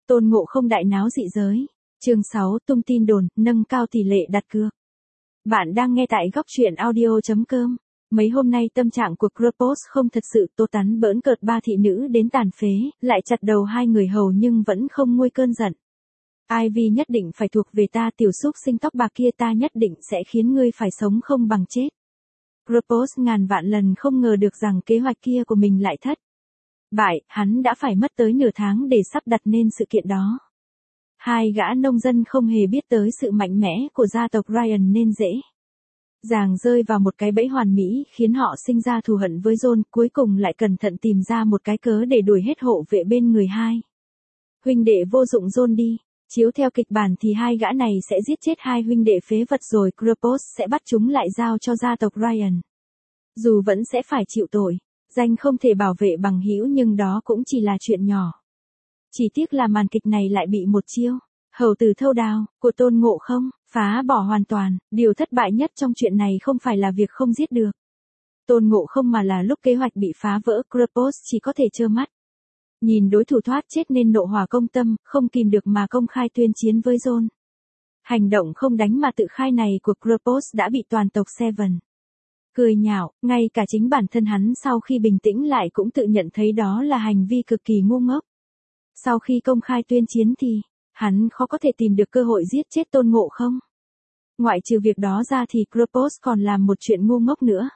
Tôn Ngộ Không đại náo dị giới. Chương 6 tung tin đồn, nâng cao tỷ lệ đặt cược. Bạn đang nghe tại góc truyện audio.com. Mấy hôm nay tâm trạng của Kratos không thật sự tô tắn bỡn cợt ba thị nữ đến tàn phế, lại chặt đầu hai người hầu nhưng vẫn không nguôi cơn giận. Ivy nhất định phải thuộc về ta, tiểu xúc sinh tóc bạc kia, ta nhất định sẽ khiến ngươi phải sống không bằng chết. Kratos ngàn vạn lần không ngờ được rằng kế hoạch kia của mình lại thất bại, hắn đã phải mất tới nửa tháng để sắp đặt nên sự kiện đó. Hai gã nông dân không hề biết tới sự mạnh mẽ của gia tộc Ryan nên dễ dàng rơi vào một cái bẫy hoàn mỹ khiến họ sinh ra thù hận với John, cuối cùng lại cẩn thận tìm ra một cái cớ để đuổi hết hộ vệ bên người hai huynh đệ vô dụng John đi. Chiếu theo kịch bản thì hai gã này sẽ giết chết hai huynh đệ phế vật rồi Kratos sẽ bắt chúng lại giao cho gia tộc Ryan. Dù vẫn sẽ phải chịu tội danh không thể bảo vệ bằng hữu nhưng đó cũng chỉ là chuyện nhỏ. Chỉ tiếc là màn kịch này lại bị một chiêu hầu tử thâu đao của Tôn Ngộ Không phá bỏ hoàn toàn. Điều thất bại nhất trong chuyện này không phải là việc không giết được Tôn Ngộ Không mà là lúc kế hoạch bị phá vỡ. Kratos chỉ có thể trơ mắt nhìn đối thủ thoát chết nên nộ hỏa công tâm, không kìm được mà công khai tuyên chiến với John. Hành động không đánh mà tự khai này của Kratos đã bị toàn tộc Seven cười nhạo, ngay cả chính bản thân hắn sau khi bình tĩnh lại cũng tự nhận thấy đó là hành vi cực kỳ ngu ngốc. Sau khi công khai tuyên chiến thì, hắn khó có thể tìm được cơ hội giết chết Tôn Ngộ Không. Ngoại trừ việc đó ra thì Kratos còn làm một chuyện ngu ngốc nữa.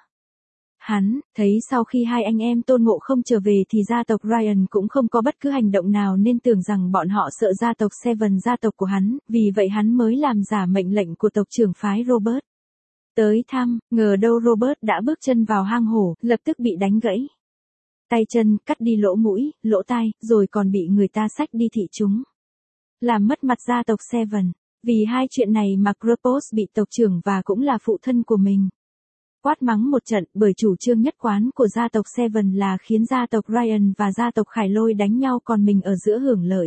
Hắn thấy sau khi hai anh em Tôn Ngộ Không trở về thì gia tộc Ryan cũng không có bất cứ hành động nào nên tưởng rằng bọn họ sợ gia tộc Seven, gia tộc của hắn, vì vậy hắn mới làm giả mệnh lệnh của tộc trưởng phái Robert tới thăm, ngờ đâu Robert đã bước chân vào hang hổ, lập tức bị đánh gãy tay chân, cắt đi lỗ mũi, lỗ tai, rồi còn bị người ta xách đi thị chúng, làm mất mặt gia tộc Seven. Vì hai chuyện này mà Kratos bị tộc trưởng và cũng là phụ thân của mình quát mắng một trận, bởi chủ trương nhất quán của gia tộc Seven là khiến gia tộc Ryan và gia tộc Khải Lôi đánh nhau còn mình ở giữa hưởng lợi.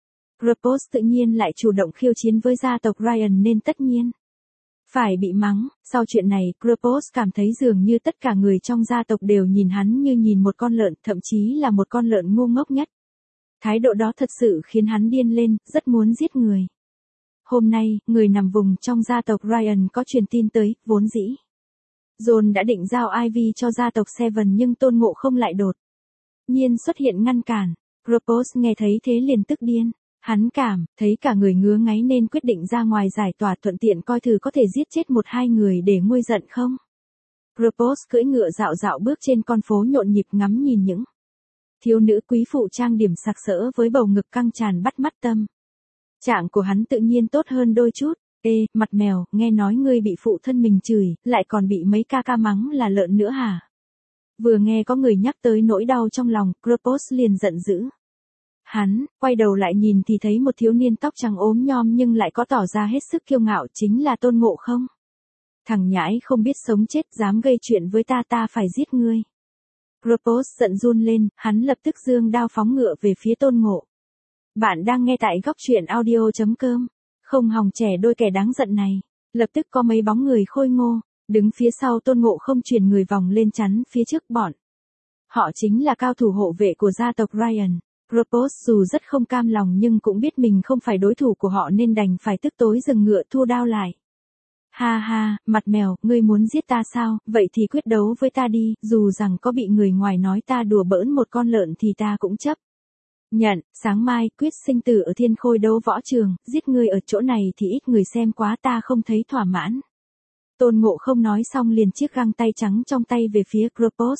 Kratos tự nhiên lại chủ động khiêu chiến với gia tộc Ryan nên tất nhiên phải bị mắng. Sau chuyện này, Kratos cảm thấy dường như tất cả người trong gia tộc đều nhìn hắn như nhìn một con lợn, thậm chí là một con lợn ngu ngốc nhất. Thái độ đó thật sự khiến hắn điên lên, rất muốn giết người. Hôm nay, người nằm vùng trong gia tộc Ryan có truyền tin tới, vốn dĩ John đã định giao Ivy cho gia tộc Seven nhưng Tôn Ngộ Không lại đột nhiên xuất hiện ngăn cản. Kratos nghe thấy thế liền tức điên. Hắn cảm thấy cả người ngứa ngáy nên quyết định ra ngoài giải tỏa, thuận tiện coi thử có thể giết chết một hai người để nguôi giận không. Kratos cưỡi ngựa dạo dạo bước trên con phố nhộn nhịp ngắm nhìn những thiếu nữ quý phụ trang điểm sặc sỡ với bầu ngực căng tràn bắt mắt tâm trạng của hắn tự nhiên tốt hơn đôi chút. Ê, mặt mèo, nghe nói ngươi bị phụ thân mình chửi, lại còn bị mấy ca ca mắng là lợn nữa hả? Vừa nghe có người nhắc tới nỗi đau trong lòng, Kratos liền giận dữ. Hắn quay đầu lại nhìn thì thấy một thiếu niên tóc trắng ốm nhom nhưng lại có tỏ ra hết sức kiêu ngạo, chính là Tôn Ngộ Không. Thằng nhãi không biết sống chết, dám gây chuyện với ta, ta phải giết ngươi. Kratos giận run lên, hắn lập tức giương đao phóng ngựa về phía Tôn Ngộ. Bạn đang nghe tại góc truyện audio.com. Không hòng trẻ đôi kẻ đáng giận này. Lập tức có mấy bóng người khôi ngô đứng phía sau Tôn Ngộ Không, truyền người vòng lên chắn phía trước bọn họ chính là cao thủ hộ vệ của gia tộc Ryan. Kratos dù rất không cam lòng nhưng cũng biết mình không phải đối thủ của họ nên đành phải tức tối dừng ngựa, thu đao lại. Ha ha, mặt mèo, ngươi muốn giết ta sao? Vậy thì quyết đấu với ta đi, dù rằng có bị người ngoài nói ta đùa bỡn một con lợn thì ta cũng chấp nhận. Sáng mai quyết sinh tử ở Thiên Khôi đấu võ trường, giết ngươi ở chỗ này thì ít người xem quá, ta không thấy thỏa mãn. Tôn Ngộ Không nói xong liền chiếc găng tay trắng trong tay về phía Kratos.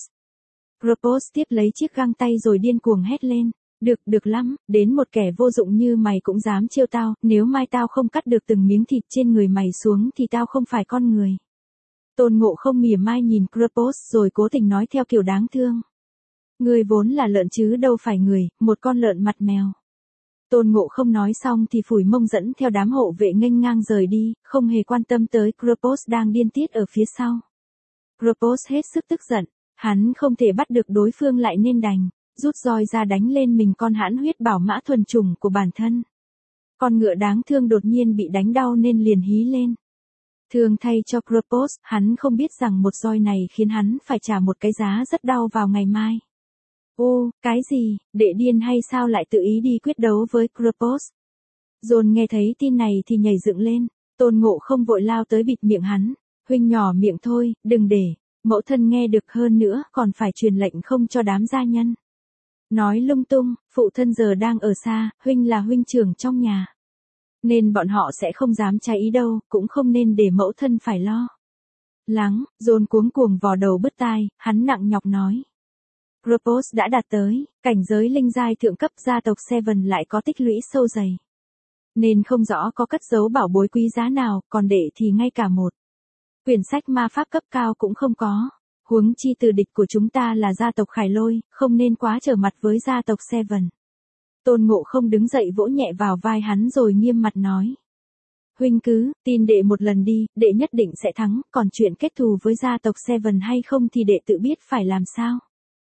Kratos tiếp lấy chiếc găng tay rồi điên cuồng hét lên. Được lắm, đến một kẻ vô dụng như mày cũng dám trêu tao, nếu mai tao không cắt được từng miếng thịt trên người mày xuống thì tao không phải con người. Tôn Ngộ Không mỉa mai nhìn Kratos rồi cố tình nói theo kiểu đáng thương. Ngươi vốn là lợn chứ đâu phải người, một con lợn mặt mèo. Tôn Ngộ Không nói xong thì phủi mông dẫn theo đám hộ vệ nghênh ngang rời đi, không hề quan tâm tới Kratos đang điên tiết ở phía sau. Kratos hết sức tức giận, hắn không thể bắt được đối phương lại nên đành rút roi ra đánh lên mình con hãn huyết bảo mã thuần chủng của bản thân. Con ngựa đáng thương đột nhiên bị đánh đau nên liền hí lên. Thương thay cho Kratos, hắn không biết rằng một roi này khiến hắn phải trả một cái giá rất đau vào ngày mai. Cái gì, đệ điên hay sao lại tự ý đi quyết đấu với Kratos? John nghe thấy tin này thì nhảy dựng lên, Tôn Ngộ không vội lao tới bịt miệng hắn, huynh nhỏ miệng thôi, đừng để mẫu thân nghe được, hơn nữa còn phải truyền lệnh không cho đám gia nhân nói lung tung, phụ thân giờ đang ở xa, huynh là huynh trưởng trong nhà. Nên bọn họ sẽ không dám trái ý đâu, cũng không nên để mẫu thân phải lo lắng. John cuống cuồng vò đầu bứt tai, hắn nặng nhọc nói. Kratos đã đạt tới cảnh giới linh giai thượng cấp, gia tộc Seven lại có tích lũy sâu dày. Nên không rõ có cất giấu bảo bối quý giá nào, còn đệ thì ngay cả một quyển sách ma pháp cấp cao cũng không có. Huống chi từ địch của chúng ta là gia tộc Khải Lôi, không nên quá trở mặt với gia tộc Seven. Tôn Ngộ không đứng dậy vỗ nhẹ vào vai hắn rồi nghiêm mặt nói. Huynh cứ tin đệ một lần đi, đệ nhất định sẽ thắng, còn chuyện kết thù với gia tộc Seven hay không thì đệ tự biết phải làm sao.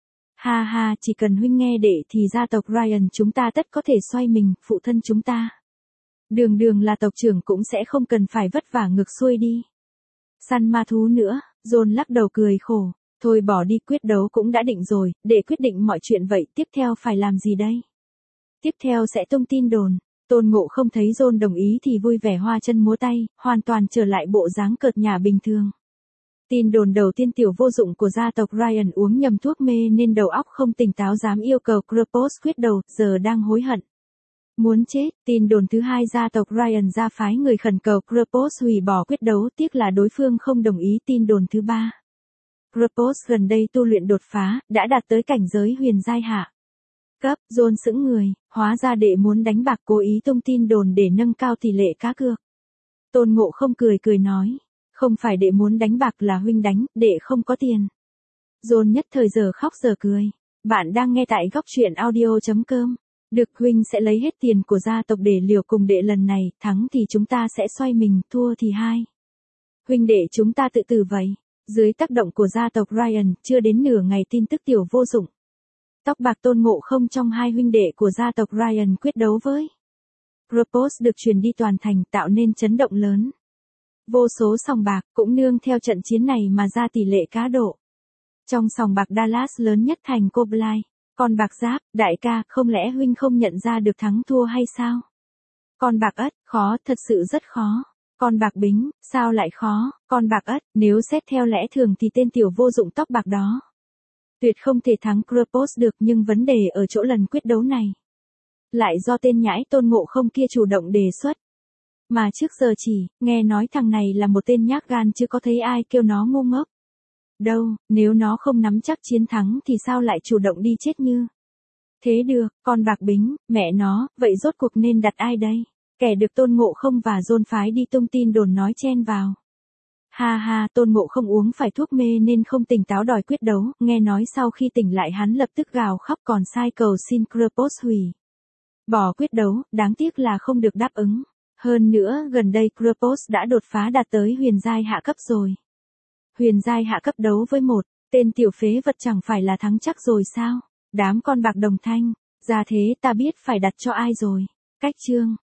Ha ha, chỉ cần huynh nghe đệ thì gia tộc Ryan chúng ta tất có thể xoay mình, phụ thân chúng ta đường đường là tộc trưởng cũng sẽ không cần phải vất vả ngược xuôi đi săn ma thú nữa. John lắc đầu cười khổ, thôi bỏ đi, quyết đấu cũng đã định rồi, để quyết định mọi chuyện vậy, tiếp theo phải làm gì đây? Tiếp theo sẽ tung tin đồn. Tôn Ngộ không thấy John đồng ý thì vui vẻ hoa chân múa tay, hoàn toàn trở lại bộ dáng cợt nhả bình thường. Tin đồn đầu tiên, tiểu vô dụng của gia tộc Ryan uống nhầm thuốc mê nên đầu óc không tỉnh táo dám yêu cầu Kratos quyết đấu, giờ đang hối hận muốn chết. Tin đồn thứ hai, gia tộc Ryan ra phái người khẩn cầu Kratos hủy bỏ quyết đấu, tiếc là đối phương không đồng ý. Tin đồn thứ ba, Kratos gần đây tu luyện đột phá, đã đạt tới cảnh giới huyền giai hạ cấp. John sững người, hóa ra đệ muốn đánh bạc, cố ý tung tin đồn để nâng cao tỷ lệ cá cược. Tôn Ngộ không cười cười nói, không phải đệ muốn đánh bạc, là huynh đánh, đệ không có tiền. John nhất thời giờ khóc giờ cười. Bạn đang nghe tại góc truyện audio.com. Được, huynh sẽ lấy hết tiền của gia tộc để liều cùng đệ lần này, thắng thì chúng ta sẽ xoay mình, thua thì hai huynh đệ chúng ta tự tử vậy. Dưới tác động của gia tộc Ryan, chưa đến nửa ngày tin tức tiểu vô dụng tóc bạc Tôn Ngộ không trong hai huynh đệ của gia tộc Ryan quyết đấu với Kratos được truyền đi toàn thành, tạo nên chấn động lớn. Vô số sòng bạc cũng nương theo trận chiến này mà ra tỷ lệ cá độ. Trong sòng bạc Dallas lớn nhất thành Coblai, con bạc Giáp, đại ca, không lẽ huynh không nhận ra được thắng thua hay sao? Con bạc Ất, khó, thật sự rất khó. Con bạc Bính, sao lại khó? Con bạc Ất, nếu xét theo lẽ thường thì tên tiểu vô dụng tóc bạc đó tuyệt không thể thắng Kratos được, nhưng vấn đề ở chỗ lần quyết đấu này lại do tên nhãi Tôn Ngộ không kia chủ động đề xuất. Mà trước giờ chỉ nghe nói thằng này là một tên nhát gan, chứ có thấy ai kêu nó ngu ngốc đâu. Nếu nó không nắm chắc chiến thắng thì sao lại chủ động đi chết như thế được? Con bạc Bính, mẹ nó, vậy rốt cuộc nên đặt ai đây? Kẻ được Tôn Ngộ không và John phái đi tung tin đồn nói chen vào. Ha ha, Tôn Ngộ không uống phải thuốc mê nên không tỉnh táo đòi quyết đấu, nghe nói sau khi tỉnh lại hắn lập tức gào khóc, còn sai cầu xin Kratos hủy bỏ quyết đấu, đáng tiếc là không được đáp ứng. Hơn nữa, gần đây Kratos đã đột phá đạt tới huyền giai hạ cấp rồi. Huyền giai hạ cấp đấu với một tên tiểu phế vật chẳng phải là thắng chắc rồi sao? Đám con bạc đồng thanh, ra thế ta biết phải đặt cho ai rồi. Cách chương